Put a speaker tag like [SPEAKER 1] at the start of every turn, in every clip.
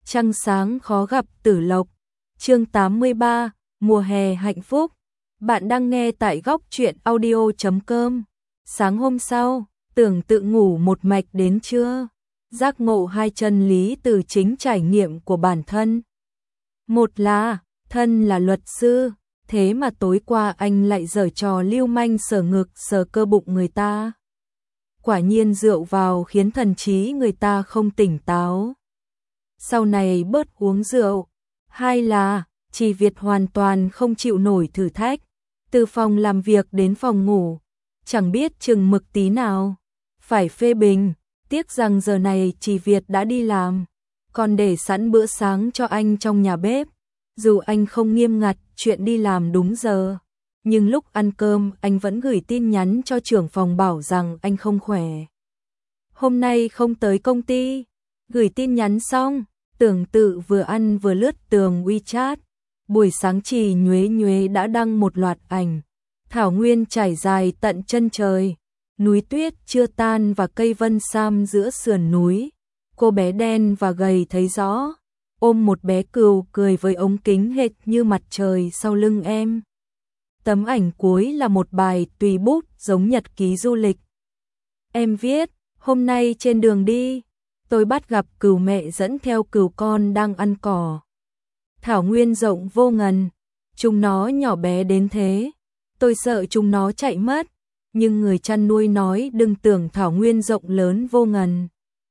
[SPEAKER 1] Trăng sáng khó gặp tử lộc. Chương 83, mùa hè hạnh phúc. Bạn đang nghe tại góc truyện audio.com. Sáng hôm sau, Tưởng Tự ngủ một mạch đến trưa, giác ngộ hai chân lý từ chính trải nghiệm của bản thân. Một là, thân là luật sư, thế mà tối qua anh lại giở trò lưu manh sờ ngực sờ cơ bụng người ta. Quả nhiên rượu vào khiến thần trí người ta không tỉnh táo. Sau này bớt uống rượu. Hai là, Chỉ Việt hoàn toàn không chịu nổi thử thách. Từ phòng làm việc đến phòng ngủ, chẳng biết chừng mực tí nào. Phải phê bình, tiếc rằng giờ này Chỉ Việt đã đi làm, còn để sẵn bữa sáng cho anh trong nhà bếp. Dù anh không nghiêm ngặt chuyện đi làm đúng giờ, nhưng lúc ăn cơm anh vẫn gửi tin nhắn cho trưởng phòng bảo rằng anh không khỏe. Hôm nay không tới công ty. Gửi tin nhắn xong, Tưởng Tự vừa ăn vừa lướt tường WeChat. Buổi sáng Trì Nhuế Nhuế đã đăng một loạt ảnh. Thảo nguyên trải dài tận chân trời, núi tuyết chưa tan và cây vân sam giữa sườn núi. Cô bé đen và gầy thấy rõ, ôm một bé cừu cười với ống kính hệt như mặt trời sau lưng em. Tấm ảnh cuối là một bài tùy bút giống nhật ký du lịch. Em viết, hôm nay trên đường đi, tôi bắt gặp cừu mẹ dẫn theo cừu con đang ăn cỏ. Thảo nguyên rộng vô ngần, chúng nó nhỏ bé đến thế, tôi sợ chúng nó chạy mất, nhưng người chăn nuôi nói đừng tưởng thảo nguyên rộng lớn vô ngần.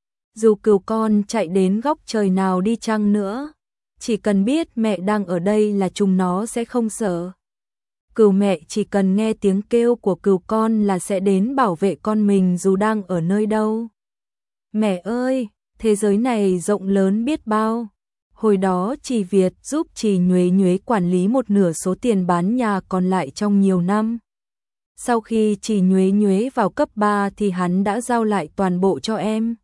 [SPEAKER 1] Dù cừu con chạy đến góc trời nào đi chăng nữa, chỉ cần biết mẹ đang ở đây là chúng nó sẽ không sợ. Cừu mẹ chỉ cần nghe tiếng kêu của cừu con là sẽ đến bảo vệ con mình dù đang ở nơi đâu. Mẹ ơi, thế giới này rộng lớn biết bao. Hồi đó Trì Việt giúp Trì Nhuế Nhuế quản lý một nửa số tiền bán nhà còn lại trong nhiều năm. Sau khi Trì Nhuế Nhuế vào cấp 3 thì hắn đã giao lại toàn bộ cho em.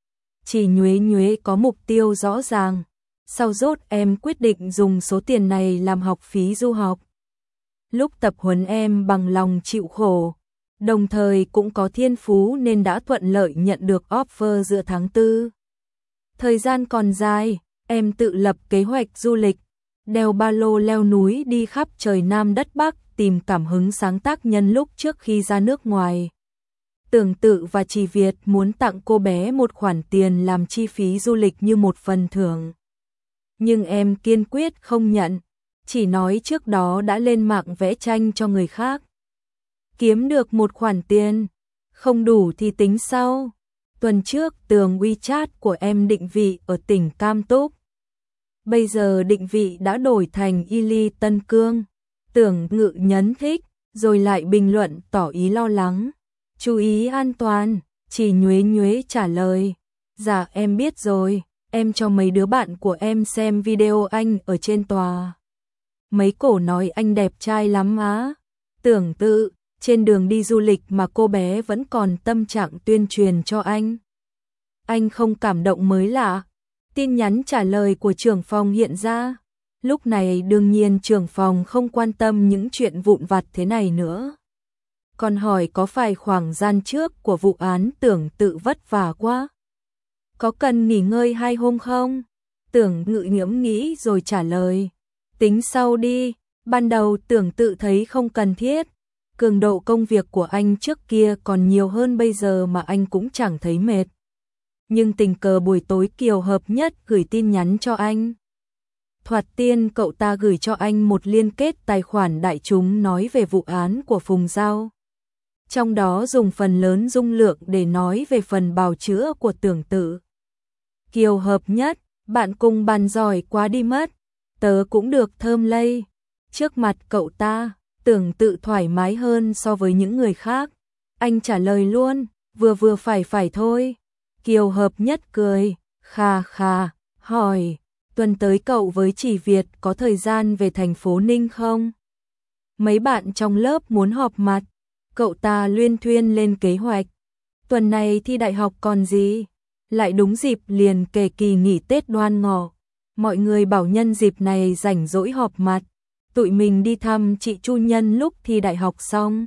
[SPEAKER 1] Trì Nhuế Nhuế có mục tiêu rõ ràng. Sau rốt em quyết định dùng số tiền này làm học phí du học. Lúc tập huấn em bằng lòng chịu khổ, đồng thời cũng có thiên phú nên đã thuận lợi nhận được offer giữa tháng 4. Thời gian còn dài, em tự lập kế hoạch du lịch, đeo ba lô leo núi đi khắp trời Nam đất Bắc tìm cảm hứng sáng tác nhân lúc trước khi ra nước ngoài. Tưởng Tự và Trì Việt muốn tặng cô bé một khoản tiền làm chi phí du lịch như một phần thưởng. Nhưng em kiên quyết không nhận, chỉ nói trước đó đã lên mạng vẽ tranh cho người khác. Kiếm được một khoản tiền, không đủ thì tính sau. Tuần trước tường WeChat của em định vị ở tỉnh Cam Túc. Bây giờ định vị đã đổi thành Y Ly Tân Cương. Tưởng Ngự nhấn thích, rồi lại bình luận tỏ ý lo lắng. Chú ý an toàn, Trì Nhuế Nhuế trả lời. Dạ em biết rồi, em cho mấy đứa bạn của em xem video anh ở trên tòa. Mấy cổ nói anh đẹp trai lắm á. Tưởng Tự, trên đường đi du lịch mà cô bé vẫn còn tâm trạng tuyên truyền cho anh. Anh không cảm động mới lạ. Tin nhắn trả lời của trưởng phòng hiện ra. Lúc này đương nhiên trưởng phòng không quan tâm những chuyện vụn vặt thế này nữa. Còn hỏi có phải khoảng gian trước của vụ án Tưởng Tự vất vả quá? Có cần nghỉ ngơi 2 hôm không? Tưởng Ngự ngẫm nghĩ rồi trả lời. Tính sau đi, ban đầu Tưởng Tự thấy không cần thiết. Cường độ công việc của anh trước kia còn nhiều hơn bây giờ mà anh cũng chẳng thấy mệt. Nhưng tình cờ buổi tối Kiều Hợp Nhất gửi tin nhắn cho anh. Thoạt tiên cậu ta gửi cho anh một liên kết tài khoản đại chúng nói về vụ án của Phùng Giao. Trong đó dùng phần lớn dung lượng để nói về phần bào chữa của Tưởng Tự. Kiều Hợp Nhất, bạn cùng bàn giỏi quá đi mất. Tớ cũng được thơm lây. Trước mặt cậu ta, Tưởng Tự thoải mái hơn so với những người khác. Anh trả lời luôn, vừa vừa phải thôi. Kiều Hợp Nhất cười, kha kha, hỏi, tuần tới cậu với Trì Việt có thời gian về thành phố Ninh không? Mấy bạn trong lớp muốn họp mặt, cậu ta luyên thuyên lên kế hoạch. Tuần này thi đại học còn gì? Lại đúng dịp liền kề kỳ nghỉ Tết Đoan Ngọ. Mọi người bảo nhân dịp này rảnh rỗi họp mặt. Tụi mình đi thăm chị Chu Nhân lúc thi đại học xong.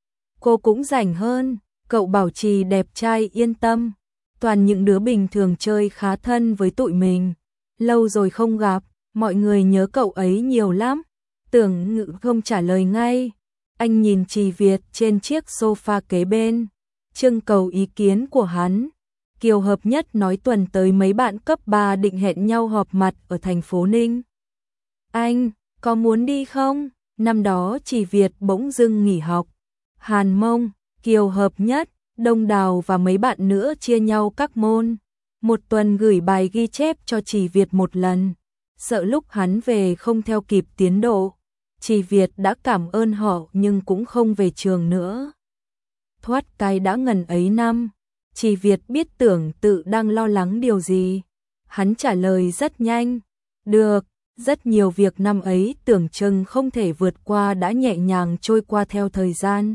[SPEAKER 1] Cô cũng rảnh hơn, cậu bảo Trì đẹp trai yên tâm. Toàn những đứa bình thường chơi khá thân với tụi mình. lâu rồi không gặp, mọi người nhớ cậu ấy nhiều lắm. Tưởng Ngự không trả lời ngay. Anh nhìn Trì Việt trên chiếc sofa kế bên, trưng cầu ý kiến của hắn. Kiều Hợp Nhất nói tuần tới mấy bạn cấp 3 định hẹn nhau họp mặt ở thành phố Ninh. Anh, có muốn đi không? Năm đó Trì Việt bỗng dưng nghỉ học. Hàn Mông, Kiều Hợp Nhất, Đông Đào và mấy bạn nữa chia nhau các môn. Một tuần gửi bài ghi chép cho Trì Việt một lần. Sợ lúc hắn về không theo kịp tiến độ. Trì Việt đã cảm ơn họ nhưng cũng không về trường nữa. Thoát cái đã ngần ấy năm. Trì Việt biết Tưởng Tự đang lo lắng điều gì. Hắn trả lời rất nhanh. Được, rất nhiều việc năm ấy tưởng chừng không thể vượt qua đã nhẹ nhàng trôi qua theo thời gian.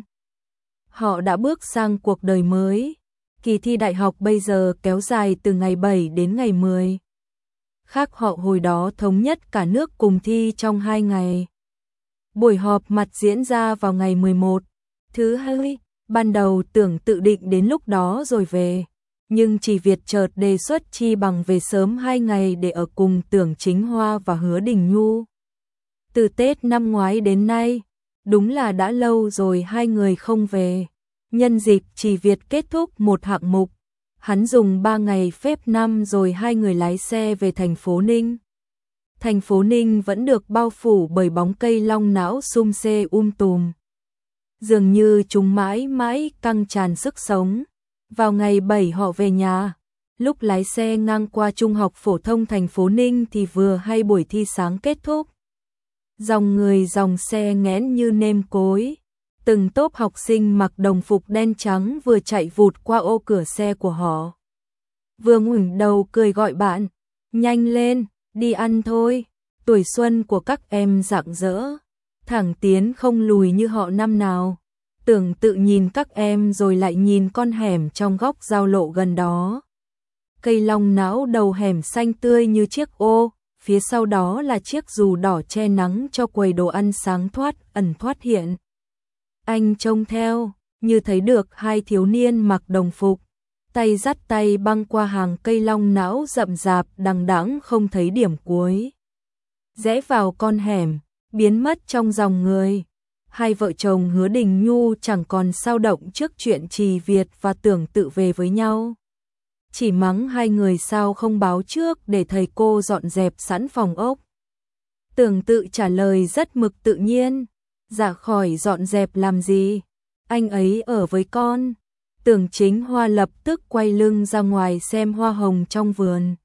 [SPEAKER 1] Họ đã bước sang cuộc đời mới. Kỳ thi đại học bây giờ kéo dài từ ngày 7 đến ngày 10. Khác họ hồi đó thống nhất cả nước cùng thi trong 2 ngày. Buổi họp mặt diễn ra vào ngày 11. Thứ hai, ban đầu Tưởng Tự định đến lúc đó rồi về. Nhưng Trì Việt chợt đề xuất chi bằng về sớm 2 ngày để ở cùng Tưởng Chính Hoa và Hứa Đình Nhu. Từ Tết năm ngoái đến nay, đúng là đã lâu rồi hai người không về. Nhân dịp Trì Việt kết thúc một hạng mục, hắn dùng 3 ngày phép năm rồi hai người lái xe về thành phố Ninh. Thành phố Ninh vẫn được bao phủ bởi bóng cây long não sum xê tùm. Dường như chúng mãi mãi căng tràn sức sống. Vào ngày 7 họ về nhà, lúc lái xe ngang qua Trung học phổ thông thành phố Ninh thì vừa hay buổi thi sáng kết thúc. Dòng người dòng xe nghẽn như nêm cối. Từng tốp học sinh mặc đồng phục đen trắng vừa chạy vụt qua ô cửa xe của họ. Vừa ngẩng đầu cười gọi bạn, nhanh lên, đi ăn thôi. Tuổi xuân của các em rạng rỡ, thẳng tiến không lùi như họ năm nào. Tưởng Tự nhìn các em rồi lại nhìn con hẻm trong góc giao lộ gần đó. Cây long não đầu hẻm xanh tươi như chiếc ô, phía sau đó là chiếc dù đỏ che nắng cho quầy đồ ăn sáng thoát ẩn thoát hiện. Anh trông theo, như thấy được hai thiếu niên mặc đồng phục, tay dắt tay băng qua hàng cây long não rậm rạp đằng đẵng không thấy điểm cuối. Rẽ vào con hẻm, biến mất trong dòng người. Hai vợ chồng Hứa Đình Nhu chẳng còn sao động trước chuyện Trì Việt và Tưởng Tự về với nhau. Chỉ mắng hai người sao không báo trước để thầy cô dọn dẹp sẵn phòng ốc. Tưởng Tự trả lời rất mực tự nhiên. Dạ khỏi dọn dẹp làm gì, anh ấy ở với con. Tưởng Chính Hoa lập tức quay lưng ra ngoài xem hoa hồng trong vườn.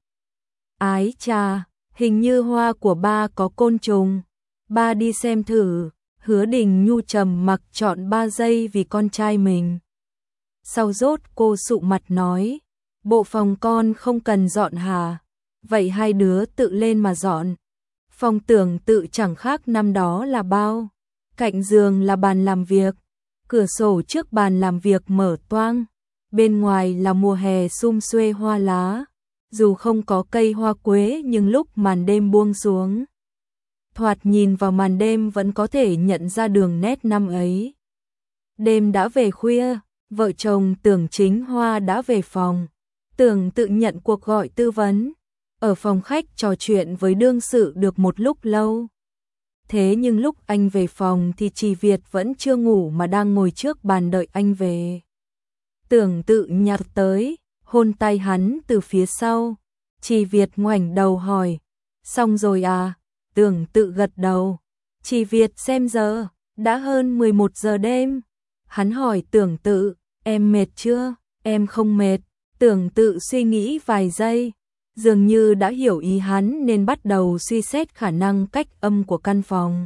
[SPEAKER 1] Ái chà, hình như hoa của ba có côn trùng, ba đi xem thử. Hứa Đình Nhu trầm mặc chọn 3 giây vì con trai mình. Sau rốt cô sụ mặt nói, bộ phòng con không cần dọn hả? Vậy hai đứa tự lên mà dọn. Phòng Tưởng Tự chẳng khác năm đó là bao. Cạnh giường là bàn làm việc, cửa sổ trước bàn làm việc mở toang, bên ngoài là mùa hè sum xuê hoa lá. Dù không có cây hoa quế nhưng lúc màn đêm buông xuống, thoạt nhìn vào màn đêm vẫn có thể nhận ra đường nét năm ấy. Đêm đã về khuya, vợ chồng Tưởng Chính Hoa đã về phòng. Tưởng Tự nhận cuộc gọi tư vấn. Ở phòng khách trò chuyện với đương sự được một lúc lâu. Thế nhưng lúc anh về phòng thì Trì Việt vẫn chưa ngủ mà đang ngồi trước bàn đợi anh về. Tưởng Tự nhặt tới, hôn tay hắn từ phía sau. Trì Việt ngoảnh đầu hỏi, xong rồi à? Tưởng Tự gật đầu. Trì Việt xem giờ, đã hơn 11 giờ đêm. Hắn hỏi Tưởng Tự, em mệt chưa? Em không mệt. Tưởng Tự suy nghĩ vài giây, dường như đã hiểu ý hắn nên bắt đầu suy xét khả năng cách âm của căn phòng.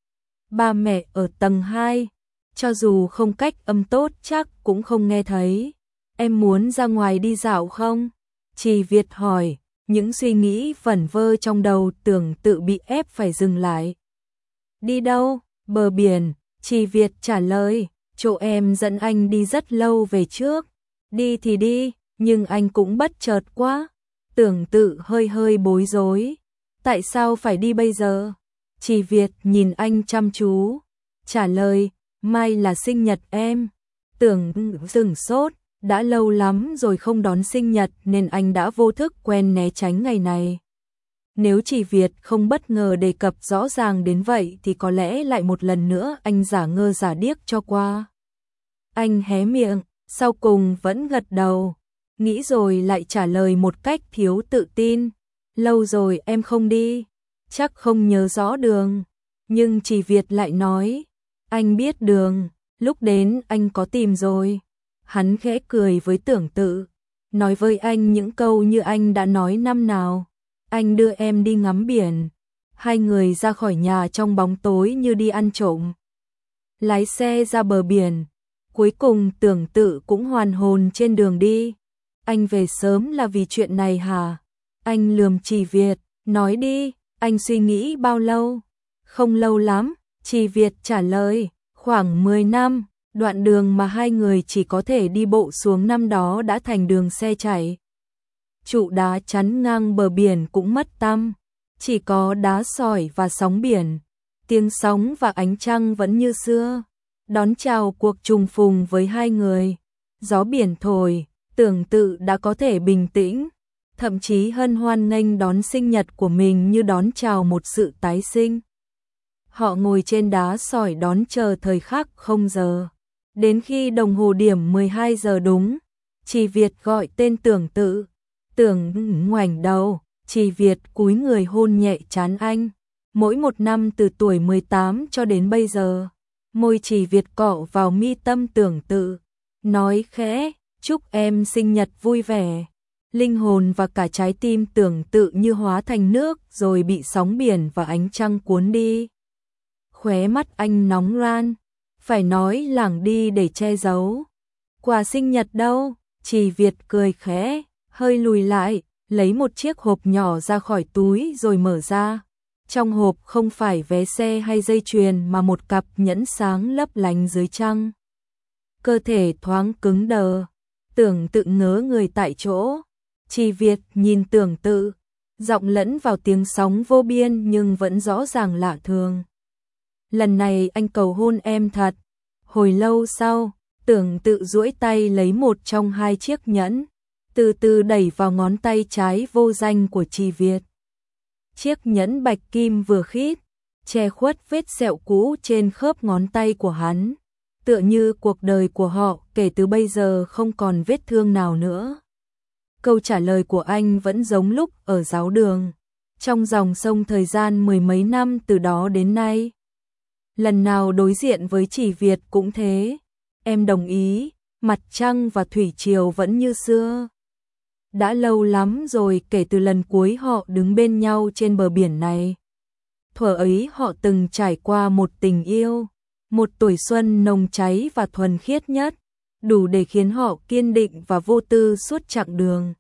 [SPEAKER 1] Ba mẹ ở tầng 2, cho dù không cách âm tốt chắc cũng không nghe thấy. Em muốn ra ngoài đi dạo không? Trì Việt hỏi, những suy nghĩ vẩn vơ trong đầu Tưởng Tự bị ép phải dừng lại. Đi đâu? Bờ biển. Trì Việt trả lời, chỗ em dẫn anh đi rất lâu về trước. Đi thì đi, nhưng anh cũng bất chợt quá. Tưởng Tự hơi hơi bối rối. Tại sao phải đi bây giờ? Trì Việt nhìn anh chăm chú, trả lời, mai là sinh nhật em. Tưởng sửng sốt, đã lâu lắm rồi không đón sinh nhật nên anh đã vô thức quen né tránh ngày này. Nếu chỉ Việt không bất ngờ đề cập rõ ràng đến vậy thì có lẽ lại một lần nữa anh giả ngơ giả điếc cho qua. Anh hé miệng, sau cùng vẫn gật đầu, nghĩ rồi lại trả lời một cách thiếu tự tin. Lâu rồi em không đi, chắc không nhớ rõ đường. Nhưng chỉ Việt lại nói, anh biết đường, lúc đến anh có tìm rồi. Hắn khẽ cười với Tưởng Tự, nói với anh những câu như anh đã nói năm nào. Anh đưa em đi ngắm biển. Hai người ra khỏi nhà trong bóng tối như đi ăn trộm. Lái xe ra bờ biển. Cuối cùng Tưởng Tự cũng hoàn hồn trên đường đi. Anh về sớm là vì chuyện này hả? Anh lườm Chỉ Việt, nói đi, anh suy nghĩ bao lâu? Không lâu lắm, Chỉ Việt trả lời, khoảng 10 năm. Đoạn đường mà hai người chỉ có thể đi bộ xuống năm đó đã thành đường xe chạy. Trụ đá chắn ngang bờ biển cũng mất tăm, chỉ có đá sỏi và sóng biển. Tiếng sóng và ánh trăng vẫn như xưa, đón chào cuộc trùng phùng với hai người. Gió biển thổi, Tưởng Tự đã có thể bình tĩnh, thậm chí hân hoan nghênh đón sinh nhật của mình như đón chào một sự tái sinh. Họ ngồi trên đá sỏi đón chờ thời khắc không giờ. Đến khi đồng hồ điểm 12 giờ đúng, Chỉ Việt gọi tên Tưởng Tự. Tưởng ngoảnh đầu, Chỉ Việt cúi người hôn nhẹ trán anh. Mỗi một năm từ tuổi 18 cho đến bây giờ, môi Chỉ Việt cọ vào mi tâm Tưởng Tự, nói khẽ, chúc em sinh nhật vui vẻ. Linh hồn và cả trái tim Tưởng Tự như hóa thành nước rồi bị sóng biển và ánh trăng cuốn đi. Khóe mắt anh nóng ran, phải nói lảng đi để che giấu. Quà sinh nhật đâu? Chỉ Việt cười khẽ, hơi lùi lại, lấy một chiếc hộp nhỏ ra khỏi túi rồi mở ra. Trong hộp không phải vé xe hay dây chuyền mà một cặp nhẫn sáng lấp lánh dưới trăng. Cơ thể thoáng cứng đờ, Tưởng Tự ngớ người tại chỗ. Chỉ Việt nhìn Tưởng Tự, giọng lẫn vào tiếng sóng vô biên nhưng vẫn rõ ràng lạ thường. Lần này anh cầu hôn em thật. Hồi lâu sau, Tưởng Tự duỗi tay lấy một trong hai chiếc nhẫn, từ từ đẩy vào ngón tay trái vô danh của Chỉ Việt. Chiếc nhẫn bạch kim vừa khít, che khuất vết sẹo cũ trên khớp ngón tay của hắn, tựa như cuộc đời của họ kể từ bây giờ không còn vết thương nào nữa. Câu trả lời của anh vẫn giống lúc ở giáo đường, trong dòng sông thời gian mười mấy năm từ đó đến nay. Lần nào đối diện với Chỉ Việt cũng thế, em đồng ý, mặt trăng và thủy triều vẫn như xưa. Đã lâu lắm rồi kể từ lần cuối họ đứng bên nhau trên bờ biển này. Thuở ấy họ từng trải qua một tình yêu, một tuổi xuân nồng cháy và thuần khiết nhất, đủ để khiến họ kiên định và vô tư suốt chặng đường.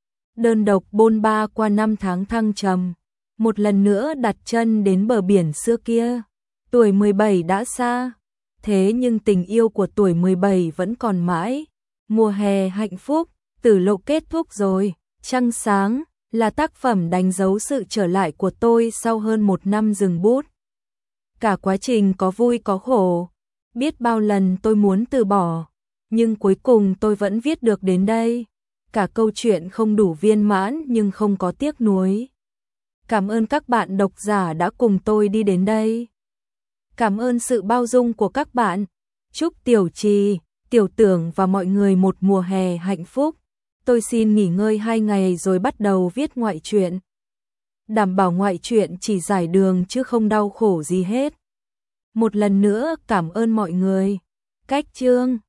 [SPEAKER 1] Đơn độc bôn ba qua năm tháng thăng trầm, một lần nữa đặt chân đến bờ biển xưa kia. Tuổi 17 đã xa, thế nhưng tình yêu của tuổi 17 vẫn còn mãi. Mùa hè hạnh phúc, Tử Lộ kết thúc rồi. Trăng sáng là tác phẩm đánh dấu sự trở lại của tôi sau hơn một năm dừng bút. Cả quá trình có vui có khổ, biết bao lần tôi muốn từ bỏ, nhưng cuối cùng tôi vẫn viết được đến đây. Cả câu chuyện không đủ viên mãn nhưng không có tiếc nuối. Cảm ơn các bạn độc giả đã cùng tôi đi đến đây. Cảm ơn sự bao dung của các bạn. Chúc Tiểu Trì, Tiểu Tưởng và mọi người một mùa hè hạnh phúc. Tôi xin nghỉ ngơi 2 ngày rồi bắt đầu viết ngoại truyện. Đảm bảo ngoại truyện chỉ giải đường chứ không đau khổ gì hết. Một lần nữa cảm ơn mọi người. Cách chương